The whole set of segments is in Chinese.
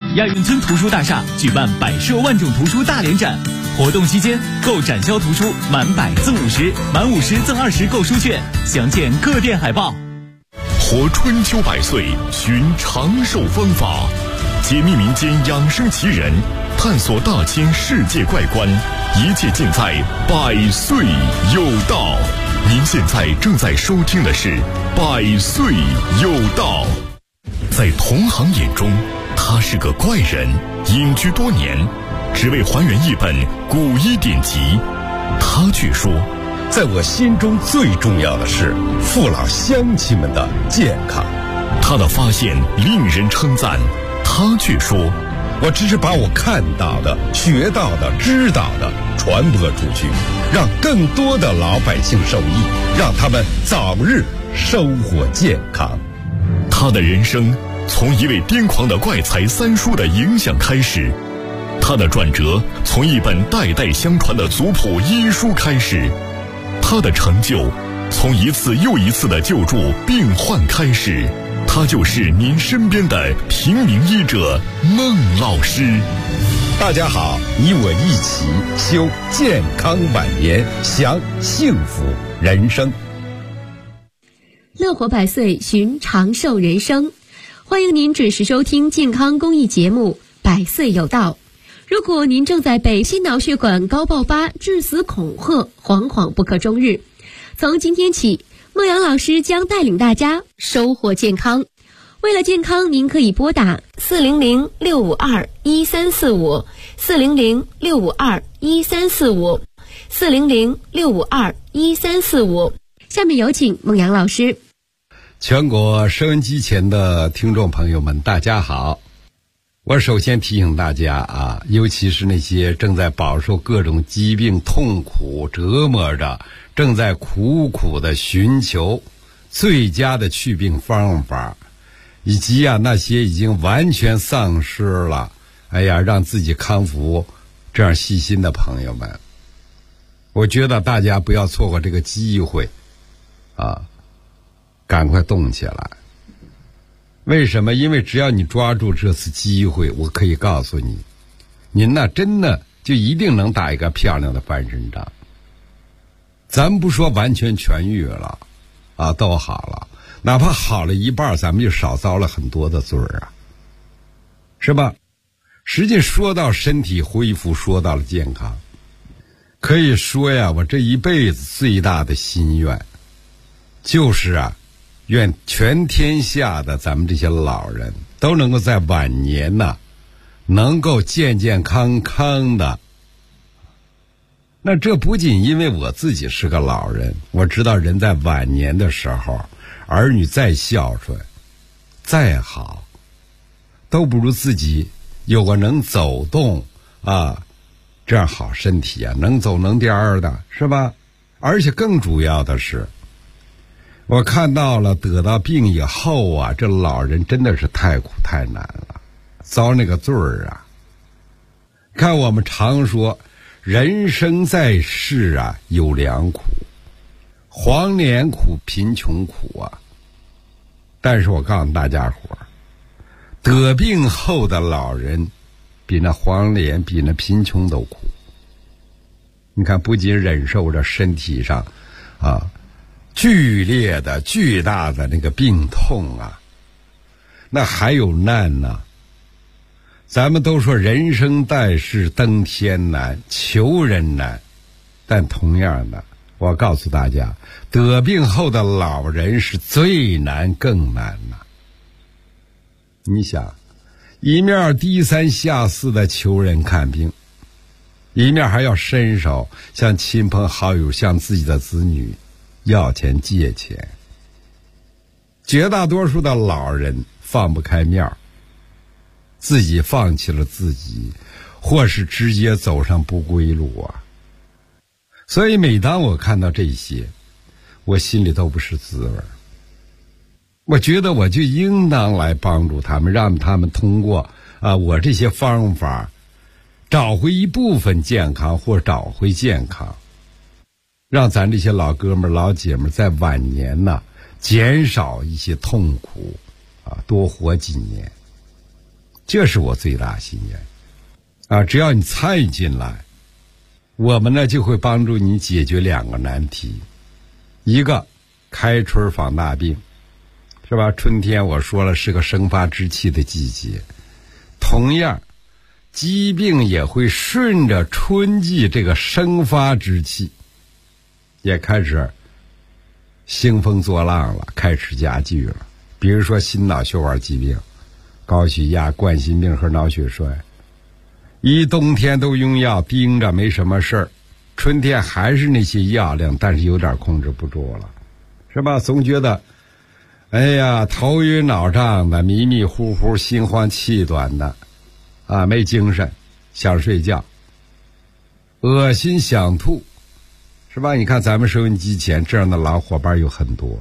亚运村图书大厦举办百设万种图书大联展，活动期间购展销图书满100赠50，满50赠20购书券，详见各店海报。 活春秋百岁，寻长寿方法，解密民间养生奇人，探索大千世界怪观，一切尽在百岁有道。您现在正在收听的是百岁有道。在同行眼中，他是个怪人，隐居多年，只为还原一本古医典籍。他却说， 在我心中最重要的是父老乡亲们的健康。 他的发现令人称赞，他却说， 我只是把我看到的、学到的、知道的传播出去，让更多的老百姓受益，让他们早日收获健康。 他的人生从一位癫狂的怪才三叔的影响开始，他的转折从一本代代相传的族谱医书开始，他的成就从一次又一次的救助病患开始。他就是您身边的平民医者孟老师。 大家好，你我一起修健康晚年，享幸福人生。 乐活百岁，寻长寿人生。欢迎您准时收听健康公益节目《百岁有道》。如果您正在被心脑血管高爆发、致死恐吓，惶惶不可终日，从今天起，孟阳老师将带领大家收获健康。为了健康，您可以拨打400-652-1345 400-652-1345 400-652-1345。下面有请孟阳老师。 全国收音机前的听众朋友们，大家好。我首先提醒大家啊，尤其是那些正在饱受各种疾病痛苦折磨着，正在苦苦的寻求最佳的祛病方法，以及那些已经完全丧失了让自己康复这样细心的朋友们，我觉得大家不要错过这个机会啊，赶快动起来。为什么？因为只要你抓住这次机会，我可以告诉你，您真的就一定能打一个漂亮的翻身仗。咱不说完全痊愈了都好了，哪怕好了一半，咱们就少遭了很多的罪是吧？实际说到身体恢复，说到了健康，可以说我这一辈子最大的心愿就是愿全天下的咱们这些老人都能够在晚年能够健健康康的。那这不仅因为我自己是个老人，我知道人在晚年的时候，儿女再孝顺再好，都不如自己有个能走动这样好身体能走能颠的，是吧？而且更主要的是，我看到了得到病以后这老人真的是太苦太难了，遭那个罪看我们常说人生在世有两苦，黄连苦、贫穷苦但是我告诉大家伙，得病后的老人比那黄连、比那贫穷都苦。你看，不仅忍受着身体上剧烈的巨大的那个病痛那还有难咱们都说人生在世登天难，求人难，但同样的，我告诉大家，得病后的老人是最难更难你想，一面低三下四的求人看病，一面还要伸手向亲朋好友、向自己的子女要钱借钱。绝大多数的老人放不开面儿，自己放弃了自己，或是直接走上不归路所以每当我看到这些，我心里都不是滋味。我觉得我就应当来帮助他们，让他们通过我这些方法找回一部分健康，或找回健康，让咱这些老哥们老姐们在晚年减少一些痛苦多活几年。 这是我最大心愿啊！只要你参与进来，我们呢就会帮助你解决2个难题。一个，开春防大病，是吧？春天我说了是个生发之气的季节，同样疾病也会顺着春季这个生发之气也开始兴风作浪了，开始加剧了。比如说心脑血管疾病、高血压、冠心病和脑血栓，一冬天都用药盯着没什么事儿，春天还是那些药量，但是有点控制不住了，是吧？总觉得哎呀头晕脑胀的，迷迷糊糊，心慌气短的啊，没精神，想睡觉，恶心想吐，是吧？你看咱们收音机前这样的老伙伴有很多。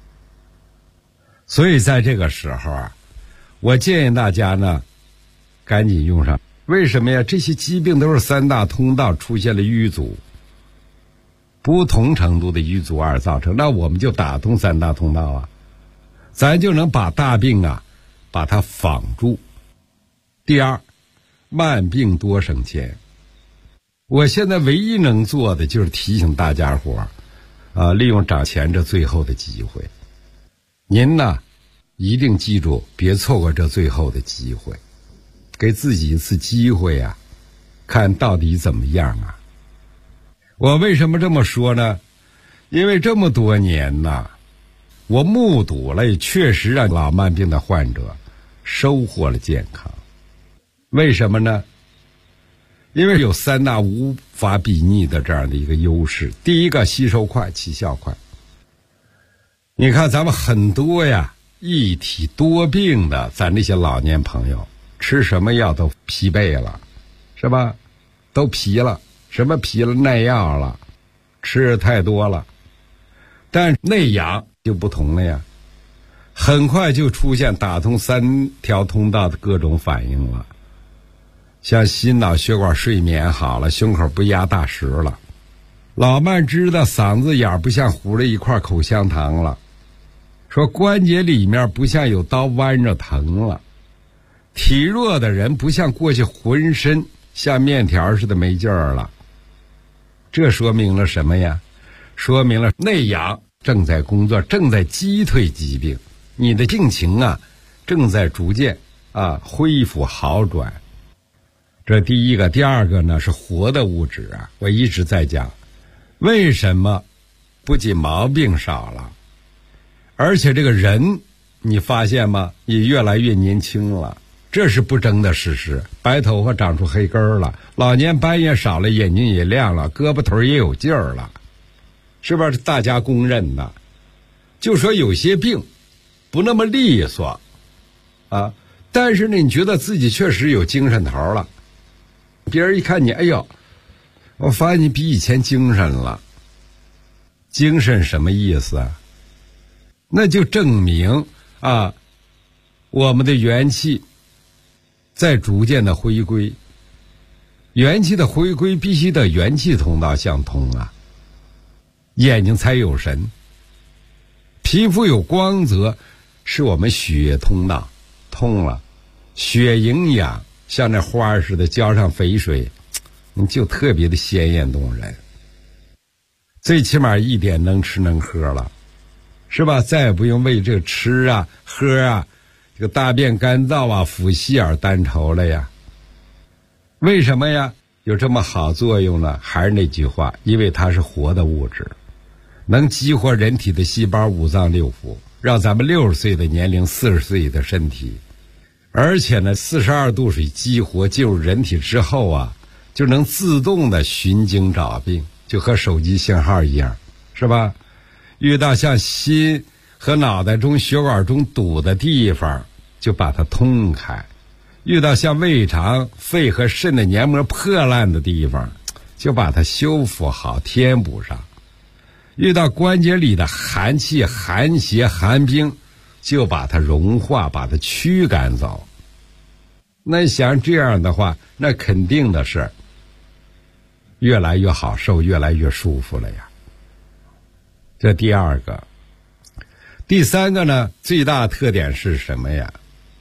所以在这个时候啊，我建议大家呢赶紧用上。为什么呀？这些疾病都是3大通道出现了瘀阻，不同程度的瘀阻而造成，那我们就打通3大通道啊，咱就能把大病啊把它防住。第二，慢病多省钱。我现在唯一能做的就是提醒大家伙利用涨钱这最后的机会。您呢一定记住，别错过这最后的机会，给自己一次机会啊，看到底怎么样啊。我为什么这么说呢？因为这么多年呢，我目睹了，也确实让老慢病的患者收获了健康。为什么呢？因为有3大无法比拟的这样的一个优势。第一个，吸收快，起效快。你看咱们很多呀一体多病的咱那些老年朋友，吃什么药都疲惫了，是吧？都疲了，什么疲了？耐药了，吃的太多了。但内阳就不同了呀，很快就出现打通3条通道的各种反应了。像心脑血管睡眠好了，胸口不压大石了，老慢知道嗓子眼不像糊了一块口香糖了，说关节里面不像有刀剜着疼了，体弱的人不像过去浑身像面条似的没劲儿了。这说明了什么呀？说明了内阳正在工作，正在击退疾病，你的病情啊正在逐渐恢复好转。这第一个。第二个呢是活的物质啊，我一直在讲，为什么不仅毛病少了，而且这个人你发现吗，也越来越年轻了，这是不争的事实。白头发长出黑根了，老年斑也少了，眼睛也亮了，胳膊头也有劲儿了，是不是大家公认的？就说有些病不那么利索啊，但是呢你觉得自己确实有精神头了，别人一看你，哎呦，我发现你比以前精神了。精神什么意思啊？那就证明我们的元气在逐渐的回归。元气的回归必须得元气通道相通啊，眼睛才有神，皮肤有光泽，是我们血通道通了，血营养像那花似的浇上肥水，你就特别的鲜艳动人，最起码一点能吃能喝了，是吧？再也不用为这个吃啊喝啊这个大便干燥啊腹泻而担愁了呀。为什么呀？有这么好作用呢？还是那句话，因为它是活的物质，能激活人体的细胞五脏六腑，让咱们60岁的年龄40岁的身体，而且呢42度水激活进入人体之后啊，就能自动的寻经找病，就和手机信号一样，是吧？遇到像心和脑袋中血管中堵的地方，就把它通开；遇到像胃肠、肺和肾的黏膜破烂的地方，就把它修复好、填补上；遇到关节里的寒气、寒邪、寒冰，就把它融化、把它驱赶走。那想这样的话，那肯定的是越来越好受，越来越舒服了呀。这第二个。第三个呢，最大的特点是什么呀？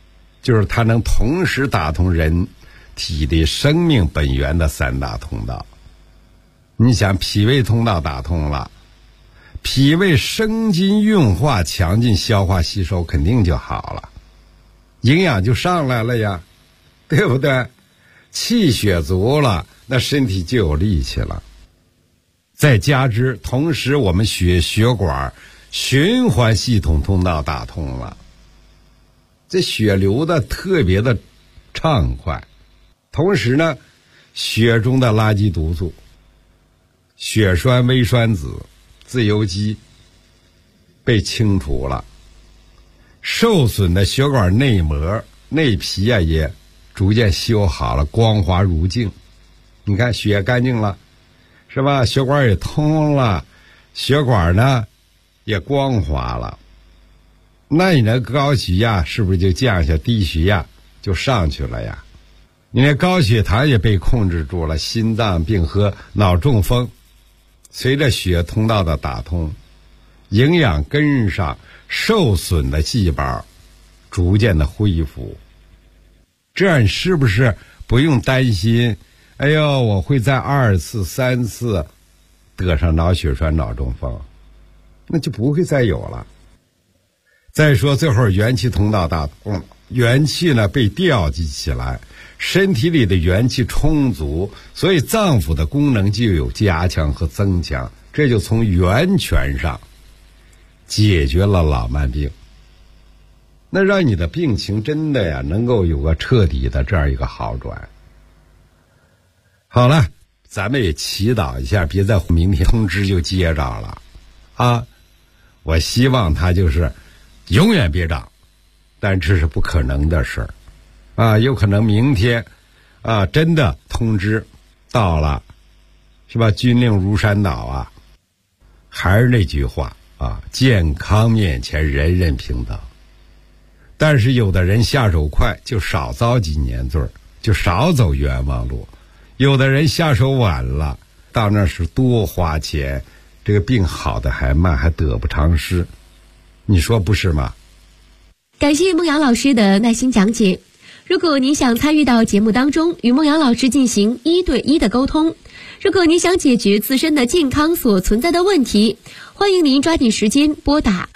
就是它能同时打通人体的生命本源的3大通道。你想脾胃通道打通了，脾胃生津运化强劲，消化吸收肯定就好了，营养就上来了呀，对不对？气血足了，那身体就有力气了。再加之同时我们血管循环系统通道打通了，这血流的特别的畅快，同时呢血中的垃圾毒素血栓微栓子自由基被清除了，受损的血管内膜内皮啊也逐渐修好了，光滑如镜。你看血干净了是吧，血管也通了，血管呢也光滑了，那你那高血压是不是就降下，低血压就上去了呀？你那高血糖也被控制住了，心脏病和脑中风随着血通道的打通，营养跟上，受损的细胞逐渐的恢复，这样你是不是不用担心哎呦我会在2次3次得上脑血栓脑中风，那就不会再有了。再说最后元气通道打通，元气呢被调集起来，身体里的元气充足，所以脏腑的功能就有加强和增强，这就从源泉上解决了老慢病，那让你的病情真的呀能够有个彻底的这样一个好转。好了，咱们也祈祷一下，别在明天通知就接着了啊！我希望它就是永远别涨，但这是不可能的事儿啊！有可能明天啊真的通知到了，是吧？军令如山倒啊！还是那句话啊，健康面前人人平等。但是有的人下手快，就少遭几年罪，就少走冤枉路。有的人下手晚了，到那是多花钱，这个病好的还慢，还得不偿失，你说不是吗？ 感谢孟阳老师的耐心讲解。如果您想参与到节目当中，与孟阳老师进行1对1的沟通，如果您想解决自身的健康所存在的问题，欢迎您抓紧时间拨打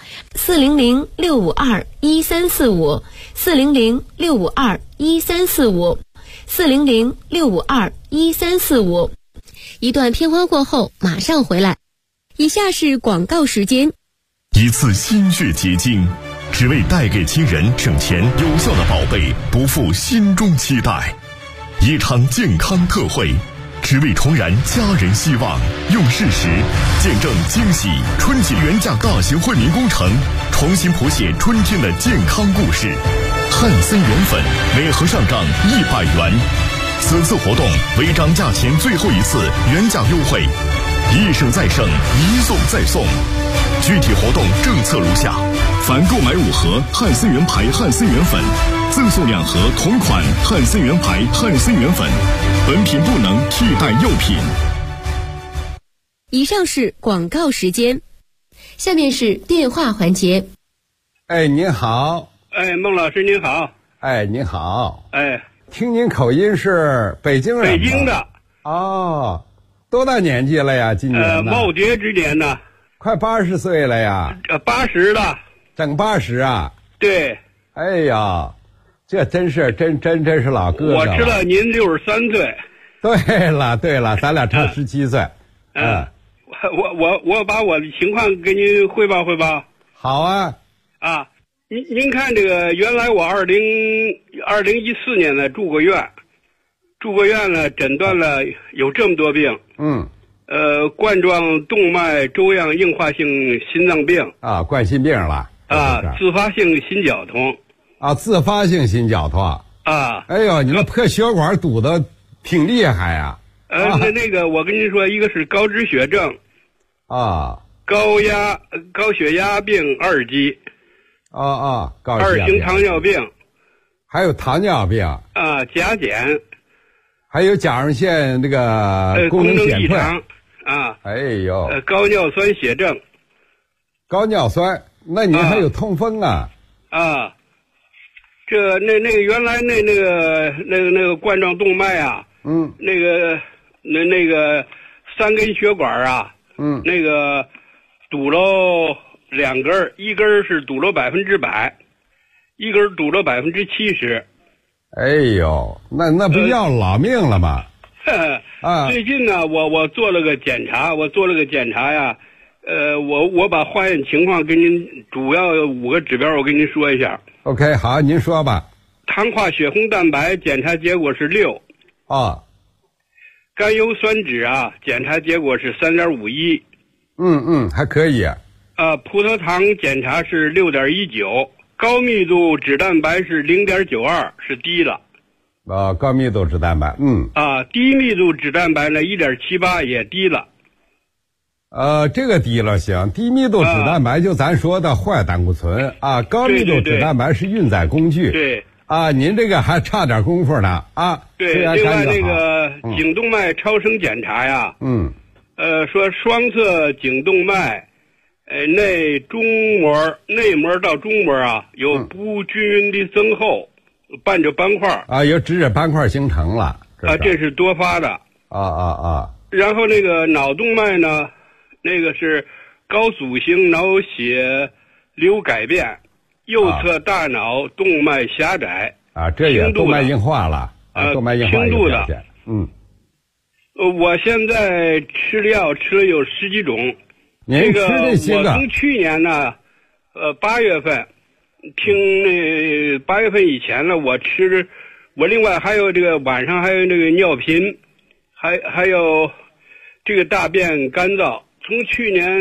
400-652-1345 400-652-1345 400-652-1345。一段片花过后马上回来。以下是广告时间。 一次心血结晶，只为带给亲人省钱有效的宝贝不负心中期待。一场健康特惠，只为重燃家人希望，用事实见证惊喜春节原价大型惠民工程，重新谱写春天的健康故事。汉森元粉每盒上涨100元，此次活动为涨价前最后一次原价优惠，一省再省，一送再送。具体活动政策如下：凡购买5盒汉森元牌汉森元粉，赠送2盒同款汉森元牌汉森元粉，本品不能替代药品。 以上是广告时间，下面是电话环节。 哎，您好。 哎，孟老师您好。 哎，您好。 哎， 听您口音是北京人吗？ 北京的。 哦，多大年纪了呀？今年耄耋之年呢。 快80岁了呀 ？80了。 整80啊？ 对。 哎呀，这真是真是老哥哥。 我知道您63岁。 对了，咱俩差17岁。 我把我的情况给您汇报汇报。 好啊。 啊，您看这个，原来我2014年呢住过院呢，诊断了有这么多病。冠状动脉粥样硬化性心脏病啊，冠心病了啊，自发性心绞痛啊，自发性心绞痛啊。 哎呦，你那破血管堵得挺厉害呀。 那个我跟您说，一个是高脂血症啊， 高血压病2级2型糖尿病， 还有糖尿病啊，甲减， 还有甲状腺这个功能减退啊， 哎呦， 高尿酸血症， 高尿酸，那您还有痛风啊？ 那个原来那个冠状动脉啊，那个3根血管啊，那个堵了2根，一根是堵了100%，一根堵了70%。 哎呦，那不要老命了吗？ 啊！最近呢，我做了个检查，呀，我把化验情况跟您主要5个指标，我跟您说一下。 OK， 好，您说吧。 糖化血红蛋白检查结果是6。甘油酸酯啊，检查结果是3.51。 还可以。 葡萄糖检查是6.19，高密度脂蛋白是0.92，是低了。 高密度脂蛋白， 低密度脂蛋白呢1.78也低了。 这个低了行，低密度脂蛋白就咱说的坏胆固醇啊，高密度脂蛋白是运载工具。 对。 您这个还差点功夫呢啊。 对，另外那个颈动脉超声检查呀，说双侧颈动脉，内膜到中膜啊有不均匀的增厚，伴着斑块有脂质斑块形成了这是多发的然后那个脑动脉呢，那个是高阻型脑血流改变，右侧大脑动脉狭窄这也动脉硬化了动脉硬化轻度的。我现在吃的药吃了有10几种。 您吃这些个， 我从去年呢8月份听那8月份以前呢，我另外还有这个晚上还有这个尿频，还有这个大便干燥。从去年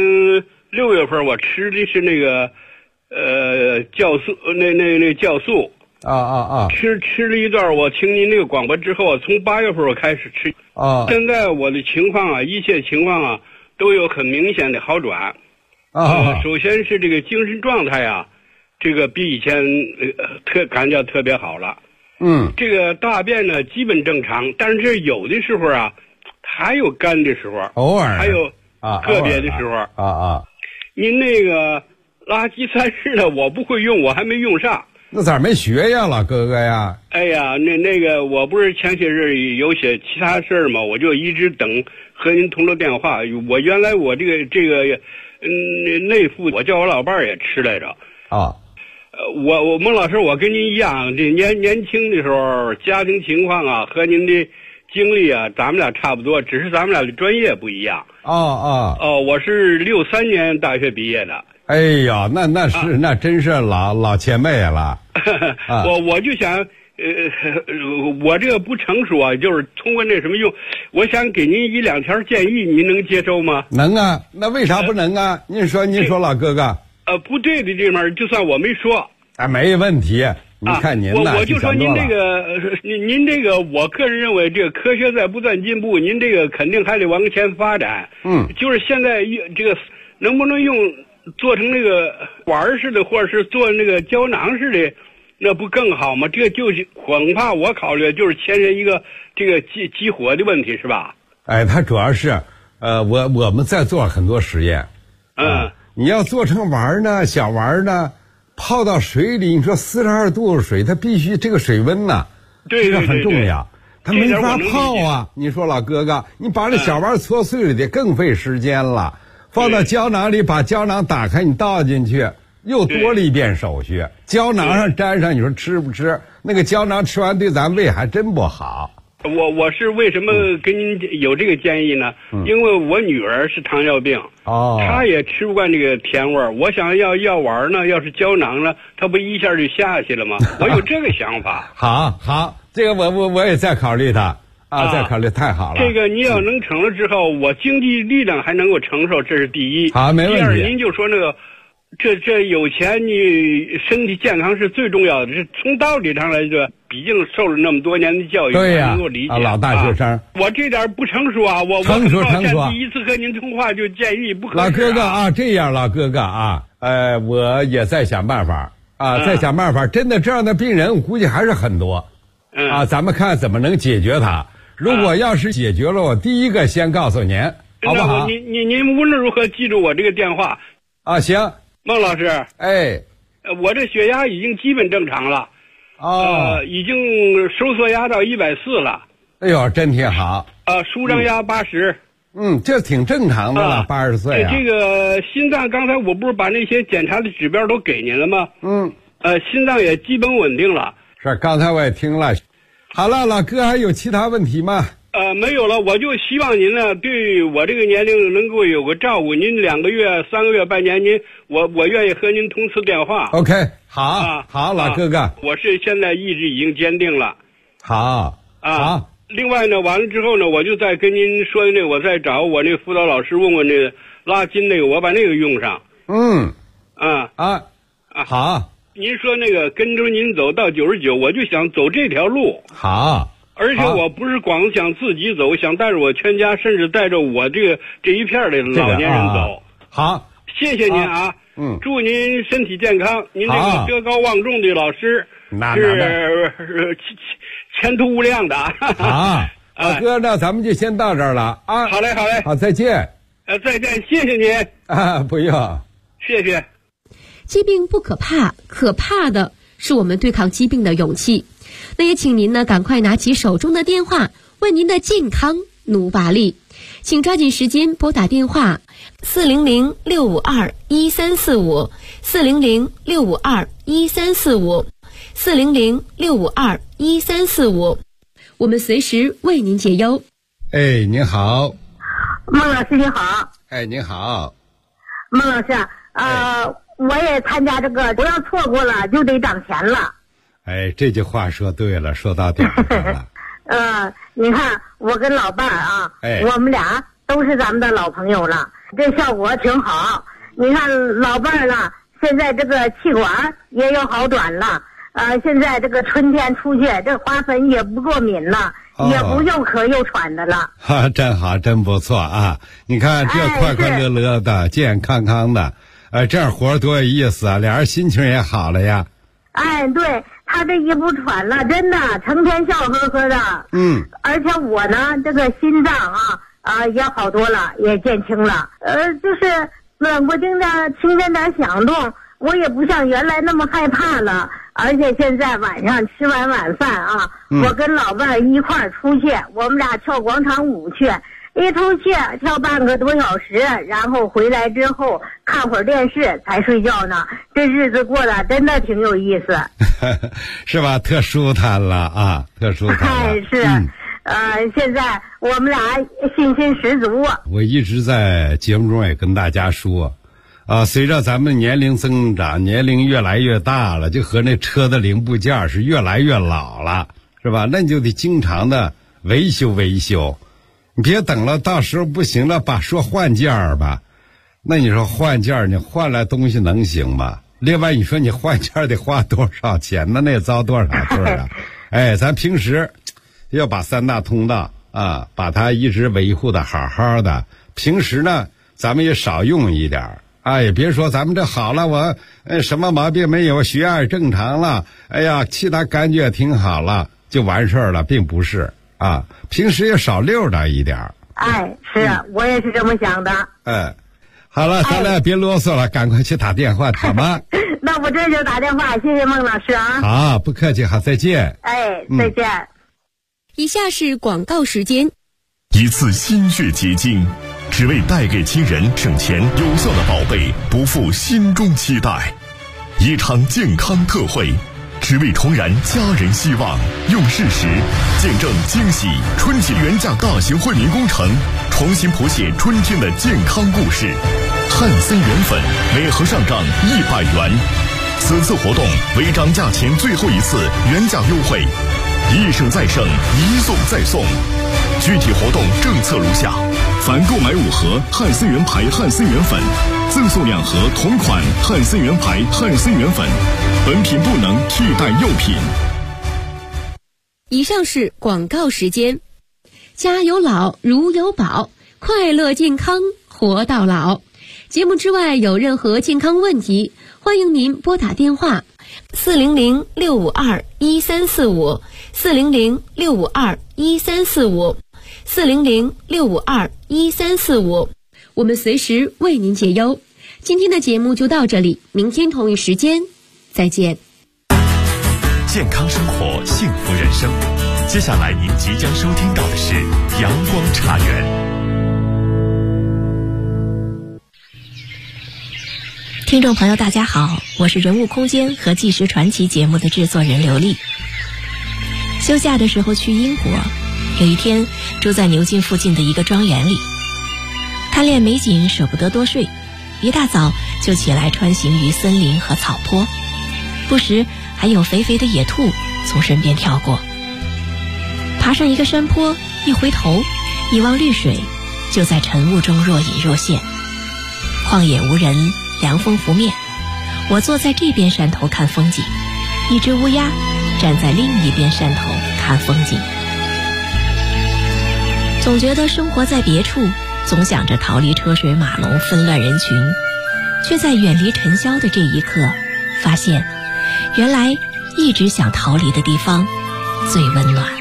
6月份我吃的是那个酵素，那酵素吃了一段，我听您那个广播之后，从8月份我开始吃现在我的情况啊，一切情况啊都有很明显的好转首先是这个精神状态啊，这个比以前感觉特别好了这个大便呢基本正常，但是这有的时候啊还有干的时候， 偶尔还有个别的时候您那个垃圾餐室呢我不会用，我还没用上。 那咋没学呀，老哥哥呀？ 哎呀，那个我不是前些日有些其他事儿嘛，我就一直等和您通了电话。我原来我这个内服我叫我老伴儿也吃来着我孟老师，我跟您一样，这年轻的时候家庭情况啊和您的经历啊，咱们俩差不多，只是咱们俩的专业不一样。我是63年大学毕业的。 哎呀，那真是老前辈了。 我就想，我这个不成熟啊，就是通过那什么用，我想给您1、2条建议，您能接受吗？ 能啊，那为啥不能啊？您说老哥哥。 不对的地方，就算我没说。 没问题。你看您我就说您这个，您这个，我个人认为，这个科学在不断进步，您这个肯定还得往前发展。就是现在这个能不能用做成那个丸似的，或者是做那个胶囊似的，那不更好吗？这个就是恐怕我考虑就是牵涉一个这个激活的问题，是吧？ 它主要是我们在做很多实验。你要做成丸呢，小丸呢，泡到水里，你说42度水，它必须这个水温呢，这个很重要，它没法泡啊。你说老哥哥，你把这小丸搓碎了，得更费时间了。放到胶囊里，把胶囊打开，你倒进去，又多了一遍手续。胶囊上沾上，你说吃不吃？那个胶囊吃完对咱胃还真不好。 我是为什么跟您有这个建议呢？因为我女儿是糖尿病她也吃不惯这个甜味儿。我想要丸呢，要是胶囊呢，她不一下就下去了吗？我有这个想法。 好，这个我也在考虑它。再考虑，太好了。这个你要能成了之后，我经济力量还能够承受，这是第一。 好，没问题。 第二，您就说那个，这有钱，你身体健康是最重要的。这从道理上来说，毕竟受了那么多年的教育， 对呀， 能够理解。 老大学生， 我这点不成熟啊，我成熟。 第一次和您通话就建议不合适。 老哥哥这样，老哥哥我也在想办法在想办法。真的这样的病人，我估计还是很多。咱们看怎么能解决它。如果要是解决了，我第一个先告诉您，好不好？ 您无论如何记住我这个电话。 行， 孟老师。 哎， 我这血压已经基本正常了。 已经收缩压到140了。 哎呦，真挺好。 舒张压80。 这挺正常的了，80岁啊。 这个心脏，刚才我不是把那些检查的指标都给您了吗？心脏也基本稳定了。 是，刚才我也听了。好了，老哥还有其他问题吗？ 没有了，我就希望您呢，对我这个年龄能够有个照顾。您2个月、3个月、半年，我愿意和您通次电话。 OK， 好，好，老哥哥， 我是现在意志已经坚定了。 好。 另外呢，完了之后呢，我就再跟您说的那个，我再找我那辅导老师问问那个拉筋那个，我把那个用上。 好。 您说那个跟着您走到99，我就想走这条路。 好。 而且我不是光想自己走，想带着我全家，甚至带着我这一片的老年人走。 好， 谢谢您啊！祝您身体健康。您这个德高望重的老师是前途无量的。 好，老哥，那咱们就先到这儿了啊！ 好嘞， 好，再见。 再见，谢谢您。 不用， 谢谢。 疾病不可怕，可怕的是我们对抗疾病的勇气。那也请您呢赶快拿起手中的电话，为您的健康努把力。请抓紧时间拨打电话400-652-1345 400-652-1345 400-652-1345，我们随时为您解忧。 您好， 孟老师你好。 您好， 孟老师，我也参加这个，不要错过了就得涨钱了。 这句话说对了，说到点上了。 你看我跟老伴儿啊，我们俩都是咱们的老朋友了，这效果挺好。你看老伴儿了，现在这个气管也有好转了。现在这个春天出去，这花粉也不过敏了，也不又咳又喘的了。 真好，真不错啊！你看这快快乐乐的，健健康康的，这样活多有意思啊！俩人心情也好了呀。 对。他这一不喘了，真的成天笑呵呵的。而且我呢，这个心脏也好多了，也减轻了。就是冷不丁的听见点响动，我也不像原来那么害怕了。而且现在晚上吃完晚饭我跟老伴儿一块儿出去，我们俩跳广场舞去。一出去跳半个多小时，然后回来之后看会儿电视才睡觉呢。这日子过得真的挺有意思。 是吧？特舒坦了特舒坦了。 是。现在我们俩信心十足。 我一直在节目中也跟大家说随着咱们年龄增长，年龄越来越大了，就和那车的零部件是越来越老了，是吧？那你就得经常的维修。你别等了，到时候不行了，说换件儿吧。那你说换件儿，你换来东西能行吗？另外，你说你换件儿得花多少钱呢？那也遭多少罪啊！咱平时要把3大通道把它一直维护的好好的。平时呢，咱们也少用一点也别说咱们这好了，我什么毛病没有，血压正常了，其他感觉挺好了，就完事儿了，并不是。平时也少溜达一点。 是我也是这么想的。 好了，咱俩别啰嗦了，赶快去打电话好吗？ 那我这就打电话，谢谢孟老师啊。 好，不客气，好，再见。 再见。 以下是广告时间。 一次心血结晶，只为带给亲人省钱有效的宝贝，不负心中期待。一场健康特惠，只为重燃家人希望，用事实见证惊喜。春节原价大型惠民工程，重新谱写春天的健康故事。汉森元粉每盒上涨100元，此次活动为涨价前最后一次原价优惠，一省再省，一送再送。具体活动政策如下：凡购买5盒汉森元牌汉森元粉，赠送2盒同款汉森元牌汉森元粉，本品不能替代药品。 以上是广告时间。家有老如有宝，快乐健康活到老。节目之外有任何健康问题，欢迎您拨打电话400-652-1345 400-652-1345 400-652-1345，我们随时为您解忧。今天的节目就到这里，明天同一时间再见。 健康生活，幸福人生。接下来您即将收听到的是阳光茶园。 听众朋友大家好，我是人物空间和纪实传奇节目的制作人刘丽。休假的时候去英国，有一天住在牛津附近的一个庄园里，贪恋美景舍不得多睡，一大早就起来穿行于森林和草坡，不时还有肥肥的野兔从身边跳过。爬上一个山坡，一回头一望绿水，就在晨雾中若隐若现。旷野无人，凉风拂面，我坐在这边山头看风景，一只乌鸦站在另一边山头看风景。总觉得生活在别处，总想着逃离车水马龙纷乱人群，却在远离尘嚣的这一刻发现，原来一直想逃离的地方最温暖。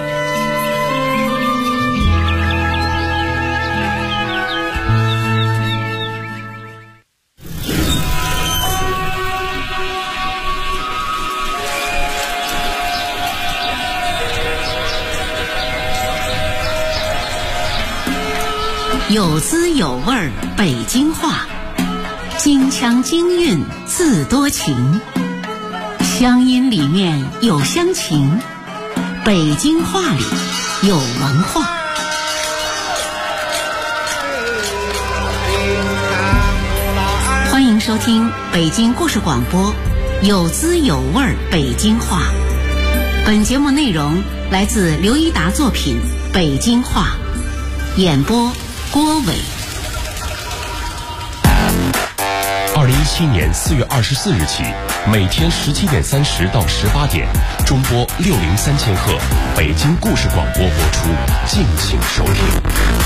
有滋有味儿北京话，京腔京韵自多情，乡音里面有乡情，北京话里有文化。欢迎收听北京故事广播有滋有味儿北京话。本节目内容来自刘一达作品《北京话》，演播郭伟。 2017年4月24日起，每天17点30到18点，中波603千赫，北京故事广播播出，敬请收听。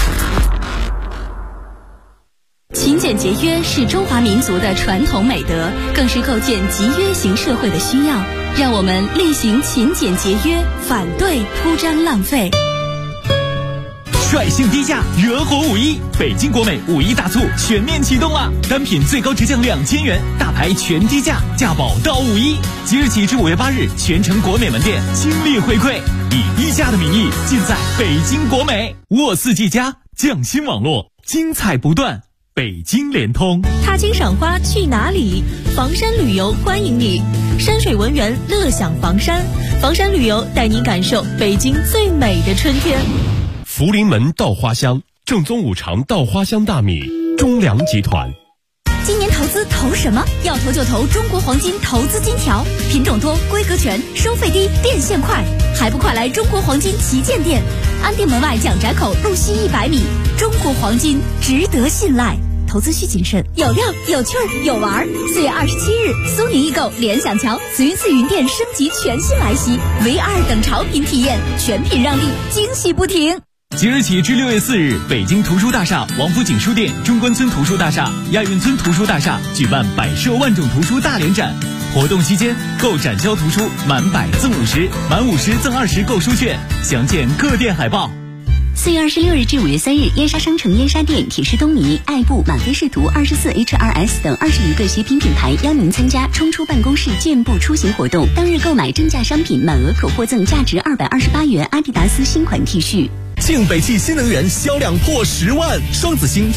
勤俭节约是中华民族的传统美德，更是构建集约型社会的需要。让我们厉行勤俭节约，反对铺张浪费。 率性低价，惹火5·1！北京国美5·1大促全面启动了，单品最高直降2000元，大牌全低价，价保到5·1。即日起至5月8日，全城国美门店倾力回馈，以低价的名义，尽在北京国美。沃4季家，匠心网络，精彩不断。北京联通， 踏青赏花去哪里？房山旅游欢迎你，山水文园乐享房山，房山旅游带您感受北京最美的春天。 福临门稻花香，正宗五常稻花香大米，中粮集团。 今年投资投什么？要投就投中国黄金投资金条，品种多，规格全，收费低，变现快，还不快来中国黄金旗舰店？安定门外蒋宅口路西100米，中国黄金值得信赖。投资需谨慎，有料有趣有玩。4月27日，苏宁易购联想桥慈云寺云店升级全新来袭，唯2等潮品体验，全品让利，惊喜不停。 即日起至6月4日，北京图书大厦、王府井书店、中关村图书大厦、亚运村图书大厦举办百设万种图书大联展。活动期间，购展销图书满100赠50，满50赠20购书券，详见各店海报。 4月26日至5月3日，燕莎商城燕莎店、铁狮东尼、爱布、满飞视图、24HRS 等20余个学品品牌邀您参加冲出办公室健步出行活动。当日购买正价商品，满额可获赠价值228元阿迪达斯新款 T 恤。 庆北汽新能源销量破10万，双子星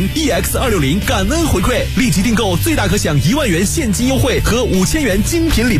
EU260、EX260感恩回馈，立即订购最大可享1万元现金优惠和5000元精品礼。